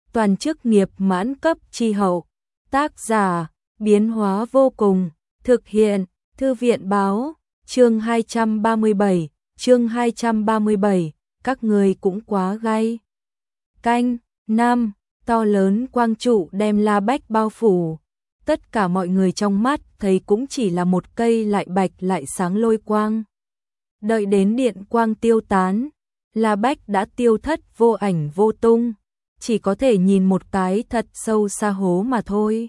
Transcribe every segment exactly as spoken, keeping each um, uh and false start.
toàn chức nghiệp mãn cấp chi hậu. Tác giả, biến hóa vô cùng, thực hiện, Thư viện báo, chương hai trăm ba mươi bảy, chương hai trăm ba mươi bảy, các người cũng quá gay. Canh, năm, to lớn quang trụ đem La Bách bao phủ. Tất cả mọi người trong mắt thấy cũng chỉ là một cây lại bạch lại sáng lôi quang. Đợi đến điện quang tiêu tán, La Bách đã tiêu thất vô ảnh vô tung, chỉ có thể nhìn một cái thật sâu sa hố mà thôi.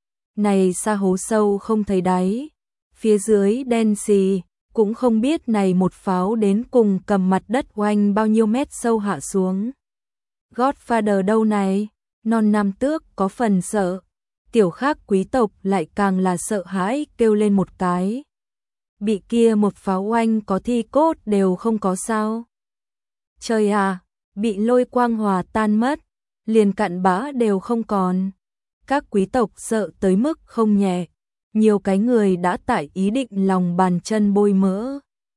Này sa hố sâu không thấy đáy, phía dưới đen xì, cũng không biết này một pháo đến cùng cầm mặt đất oanh bao nhiêu mét sâu hạ xuống. Godfather đâu này, non nam tước có phần sợ, tiểu khác quý tộc lại càng là sợ hãi kêu lên một cái. Bị kia một pháo oanh có thi cốt đều không có sao. Trời à, bị lôi quang hòa tan mất, liền cặn bã đều không còn. Các quý tộc sợ tới mức không nhẹ, nhiều cái người đã tải ý định lòng bàn chân bôi mỡ.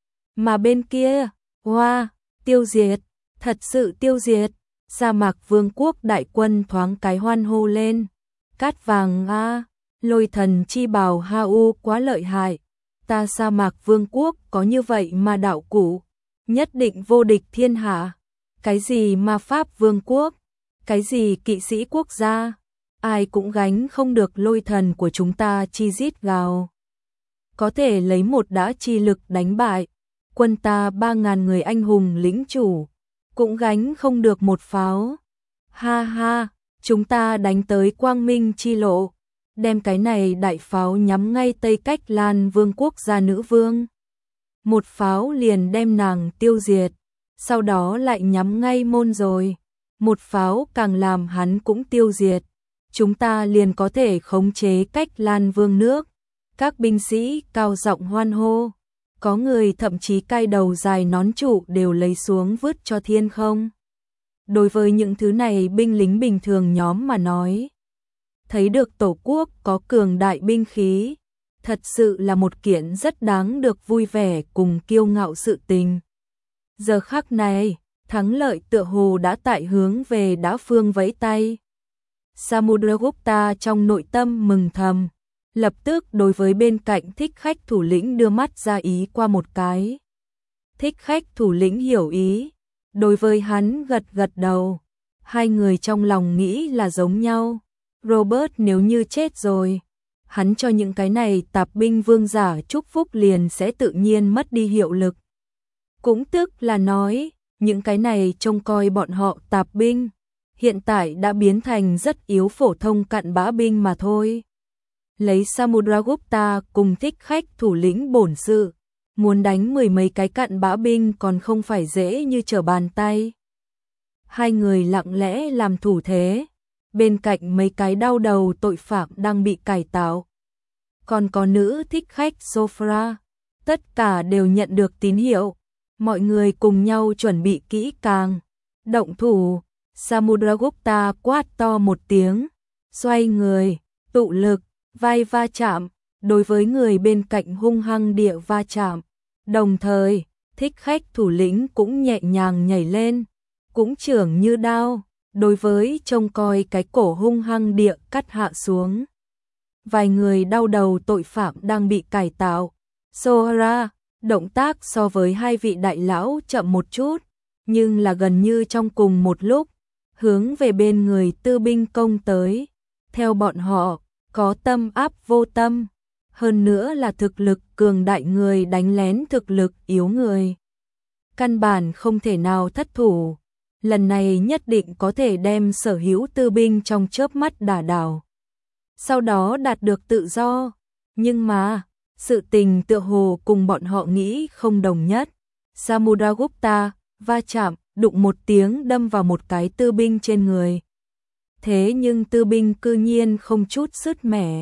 Mà bên kia, hoa, wow, tiêu diệt, thật sự tiêu diệt, sa mạc vương quốc đại quân thoáng cái hoan hô lên. Cát vàng a, lôi thần chi bào ha u quá lợi hại, ta sa mạc vương quốc có như vậy mà đạo cụ, nhất định vô địch thiên hạ. Cái gì ma pháp vương quốc, cái gì kỵ sĩ quốc gia, ai cũng gánh không được lôi thần của chúng ta chi rít gào. Có thể lấy một đã chi lực đánh bại, quân ta ba ngàn người anh hùng lĩnh chủ, cũng gánh không được một pháo. Ha ha, chúng ta đánh tới quang minh chi lộ, đem cái này đại pháo nhắm ngay Tây Cách Lan vương quốc gia nữ vương. Một pháo liền đem nàng tiêu diệt, sau đó lại nhắm ngay môn rồi. Một pháo càng làm hắn cũng tiêu diệt, chúng ta liền có thể khống chế Cách Lan vương nước. Các binh sĩ cao giọng hoan hô, có người thậm chí cai đầu dài nón trụ đều lấy xuống vứt cho thiên không. Đối với những thứ này binh lính bình thường nhóm mà nói, thấy được tổ quốc có cường đại binh khí, thật sự là một kiện rất đáng được vui vẻ cùng kiêu ngạo sự tình. Giờ khắc này, thắng lợi tựa hồ đã tại hướng về đá phương vẫy tay. Samudragupta trong nội tâm mừng thầm, lập tức đối với bên cạnh thích khách thủ lĩnh đưa mắt ra ý qua một cái. Thích khách thủ lĩnh hiểu ý, đối với hắn gật gật đầu, hai người trong lòng nghĩ là giống nhau. Robert nếu như chết rồi, hắn cho những cái này tạp binh vương giả chúc phúc liền sẽ tự nhiên mất đi hiệu lực. Cũng tức là nói, những cái này trông coi bọn họ tạp binh, hiện tại đã biến thành rất yếu phổ thông cặn bã binh mà thôi. Lấy Samudragupta cùng thích khách thủ lĩnh bổn sự, muốn đánh mười mấy cái cặn bã binh còn không phải dễ như trở bàn tay. Hai người lặng lẽ làm thủ thế, bên cạnh mấy cái đau đầu tội phạm đang bị cải tạo. Còn có nữ thích khách Sofra, tất cả đều nhận được tín hiệu, mọi người cùng nhau chuẩn bị kỹ càng. Động thủ, Samudragupta quát to một tiếng, xoay người, tụ lực, vai va chạm, đối với người bên cạnh hung hăng địa va chạm. Đồng thời, thích khách thủ lĩnh cũng nhẹ nhàng nhảy lên, cũng chưởng như đao, đối với trông coi cái cổ hung hăng địa cắt hạ xuống. Vài người đau đầu tội phạm đang bị cải tạo. Sohara, động tác so với hai vị đại lão chậm một chút, nhưng là gần như trong cùng một lúc, hướng về bên người tư binh công tới. Theo bọn họ, có tâm áp vô tâm, hơn nữa là thực lực cường đại người đánh lén thực lực yếu người. Căn bản không thể nào thất thủ, lần này nhất định có thể đem sở hữu tư binh trong chớp mắt đả đảo. Sau đó đạt được tự do, nhưng mà, sự tình tựa hồ cùng bọn họ nghĩ không đồng nhất. Samudragupta va chạm, đụng một tiếng đâm vào một cái tư binh trên người. Thế nhưng tư binh cư nhiên không chút sứt mẻ.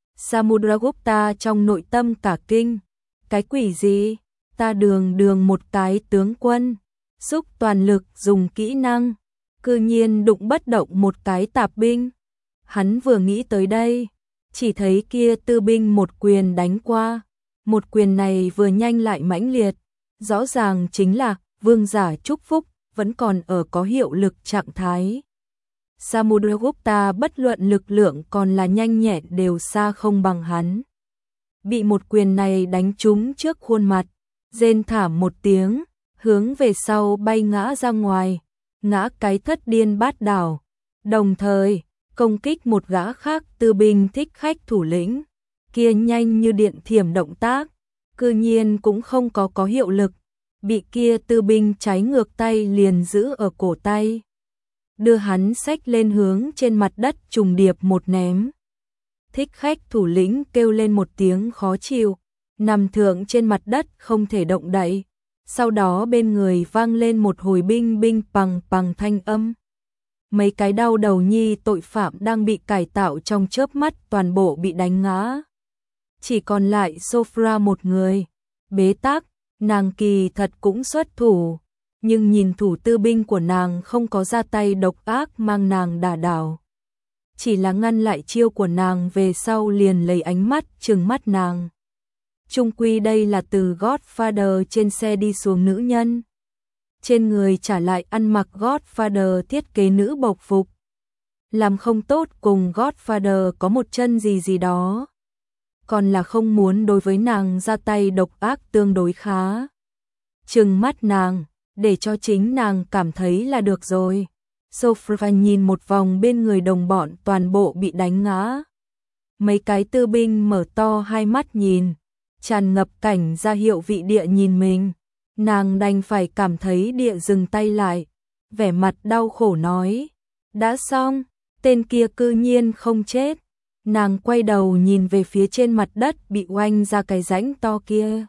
Samudragupta trong nội tâm cả kinh, cái quỷ gì, ta đường đường một cái tướng quân, xúc toàn lực dùng kỹ năng, cư nhiên đụng bất động một cái tạp binh. Hắn vừa nghĩ tới đây, chỉ thấy kia tư binh một quyền đánh qua, một quyền này vừa nhanh lại mãnh liệt, rõ ràng chính là vương giả chúc phúc vẫn còn ở có hiệu lực trạng thái. Samudragupta bất luận lực lượng còn là nhanh nhẹn đều xa không bằng hắn. Bị một quyền này đánh trúng trước khuôn mặt, rên thảm một tiếng, hướng về sau bay ngã ra ngoài, ngã cái thất điên bát đảo, đồng thời công kích một gã khác tư binh thích khách thủ lĩnh, kia nhanh như điện thiểm động tác, cư nhiên cũng không có có hiệu lực, bị kia tư binh trái ngược tay liền giữ ở cổ tay, đưa hắn xách lên hướng trên mặt đất trùng điệp một ném. Thích khách thủ lĩnh kêu lên một tiếng khó chịu, nằm thượng trên mặt đất không thể động đậy. Sau đó bên người vang lên một hồi binh binh bằng bằng thanh âm. Mấy cái đau đầu nhi tội phạm đang bị cải tạo trong chớp mắt toàn bộ bị đánh ngã. Chỉ còn lại Sophia một người. Bế tắc, nàng kỳ thật cũng xuất thủ. Nhưng nhìn thủ tư binh của nàng không có ra tay độc ác mang nàng đả đảo. Chỉ là ngăn lại chiêu của nàng về sau liền lấy ánh mắt trừng mắt nàng. Chung quy đây là từ Godfather trên xe đi xuống nữ nhân. Trên người trả lại ăn mặc Godfather thiết kế nữ bộc phục. Làm không tốt cùng Godfather có một chân gì gì đó. Còn là không muốn đối với nàng ra tay độc ác tương đối khá. Trừng mắt nàng, để cho chính nàng cảm thấy là được rồi. Sophia nhìn một vòng bên người đồng bọn toàn bộ bị đánh ngã. Mấy cái tư binh mở to hai mắt nhìn, tràn ngập cảnh ra hiệu vị địa nhìn mình. Nàng đành phải cảm thấy địa dừng tay lại, vẻ mặt đau khổ nói, đã xong, tên kia cư nhiên không chết. Nàng quay đầu nhìn về phía trên mặt đất bị oanh ra cái rãnh to kia.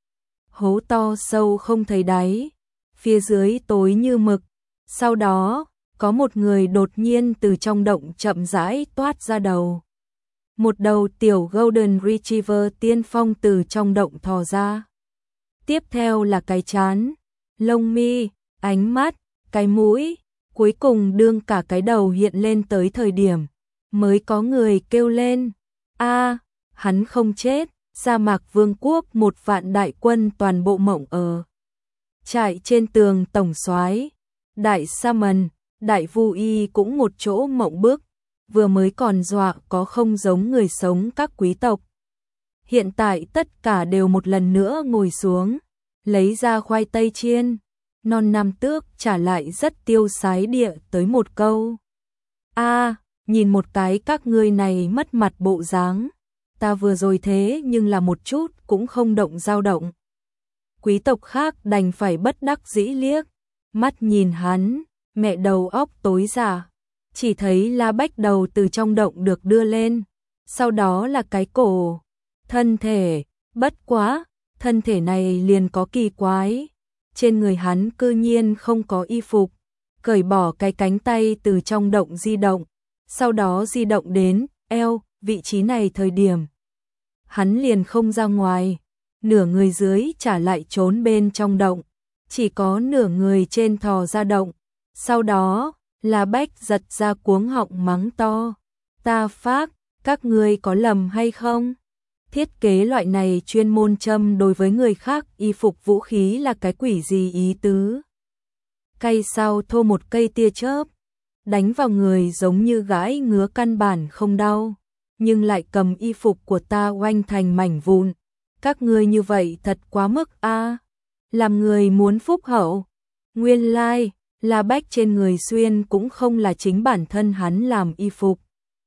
Hố to sâu không thấy đáy, phía dưới tối như mực, sau đó có một người đột nhiên từ trong động chậm rãi toát ra đầu. Một đầu tiểu Golden Retriever tiên phong từ trong động thò ra. Tiếp theo là cái trán, lông mi, ánh mắt, cái mũi, cuối cùng đương cả cái đầu hiện lên tới thời điểm, mới có người kêu lên, a, hắn không chết. Sa mạc vương quốc một vạn đại quân toàn bộ mộng ở. Trại trên tường tổng soái, đại Saman, đại Vu Y cũng một chỗ mộng bức, vừa mới còn dọa có không giống người sống các quý tộc. Hiện tại tất cả đều một lần nữa ngồi xuống, lấy ra khoai tây chiên, non nam tước trả lại rất tiêu sái địa tới một câu. A, nhìn một cái các ngươi này mất mặt bộ dáng, ta vừa rồi thế nhưng là một chút cũng không động dao động. Quý tộc khác đành phải bất đắc dĩ liếc, mắt nhìn hắn, mẹ đầu óc tối giả, chỉ thấy La Bách đầu từ trong động được đưa lên, sau đó là cái cổ, thân thể, bất quá, thân thể này liền có kỳ quái, trên người hắn cư nhiên không có y phục, cởi bỏ cái cánh tay từ trong động di động, sau đó di động đến eo, vị trí này thời điểm. Hắn liền không ra ngoài, nửa người dưới trả lại trốn bên trong động, chỉ có nửa người trên thò ra động, sau đó, La Bách giật ra cuống họng mắng to, ta phác, các ngươi có lầm hay không? Thiết kế loại này chuyên môn châm đối với người khác y phục vũ khí là cái quỷ gì ý tứ? Cây sau thô một cây tia chớp, đánh vào người giống như gãi ngứa căn bản không đau, nhưng lại cầm y phục của ta oanh thành mảnh vụn. Các ngươi như vậy thật quá mức a, làm người muốn phúc hậu. Nguyên lai, like, La Bách trên người xuyên cũng không là chính bản thân hắn làm y phục,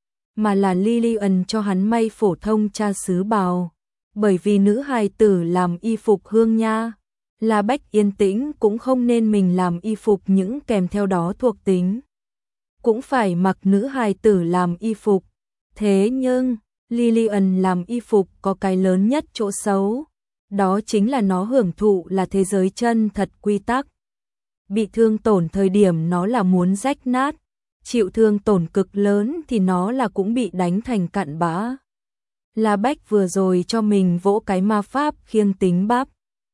mà là Lillian cho hắn may phổ thông cha xứ bào. Bởi vì nữ hài tử làm y phục hương nha, La Bách yên tĩnh cũng không nên mình làm y phục những kèm theo đó thuộc tính. Cũng phải mặc nữ hài tử làm y phục. Thế nhưng, Lillian làm y phục có cái lớn nhất chỗ xấu, đó chính là nó hưởng thụ là thế giới chân thật quy tắc. Bị thương tổn thời điểm nó là muốn rách nát, chịu thương tổn cực lớn thì nó là cũng bị đánh thành cặn bã. La Bách vừa rồi cho mình vỗ cái ma pháp khiêng tính bắp.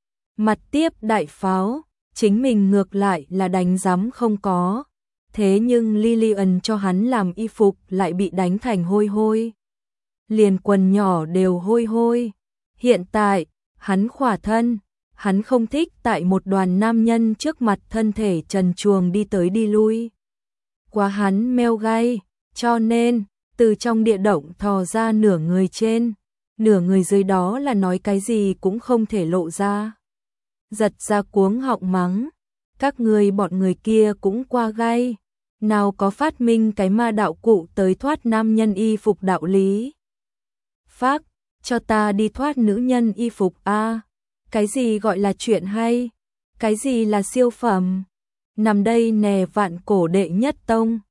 Mặt tiếp đại pháo, chính mình ngược lại là đánh giám không có. Thế nhưng Lillian cho hắn làm y phục lại bị đánh thành hôi hôi. Liền quần nhỏ đều hôi hôi. Hiện tại, hắn khỏa thân, hắn không thích tại một đoàn nam nhân trước mặt thân thể trần truồng đi tới đi lui. quá hắn meo gai, cho nên, từ trong địa động thò ra nửa người trên, nửa người dưới đó là nói cái gì cũng không thể lộ ra. Giật ra cuống họng mắng, các người bọn người kia cũng qua gai, nào có phát minh cái ma đạo cụ tới thoát nam nhân y phục đạo lý. Phác, cho ta đi thoát nữ nhân y phục a. Cái gì gọi là chuyện hay? Cái gì là siêu phẩm? Nằm đây nè vạn cổ đệ nhất tông.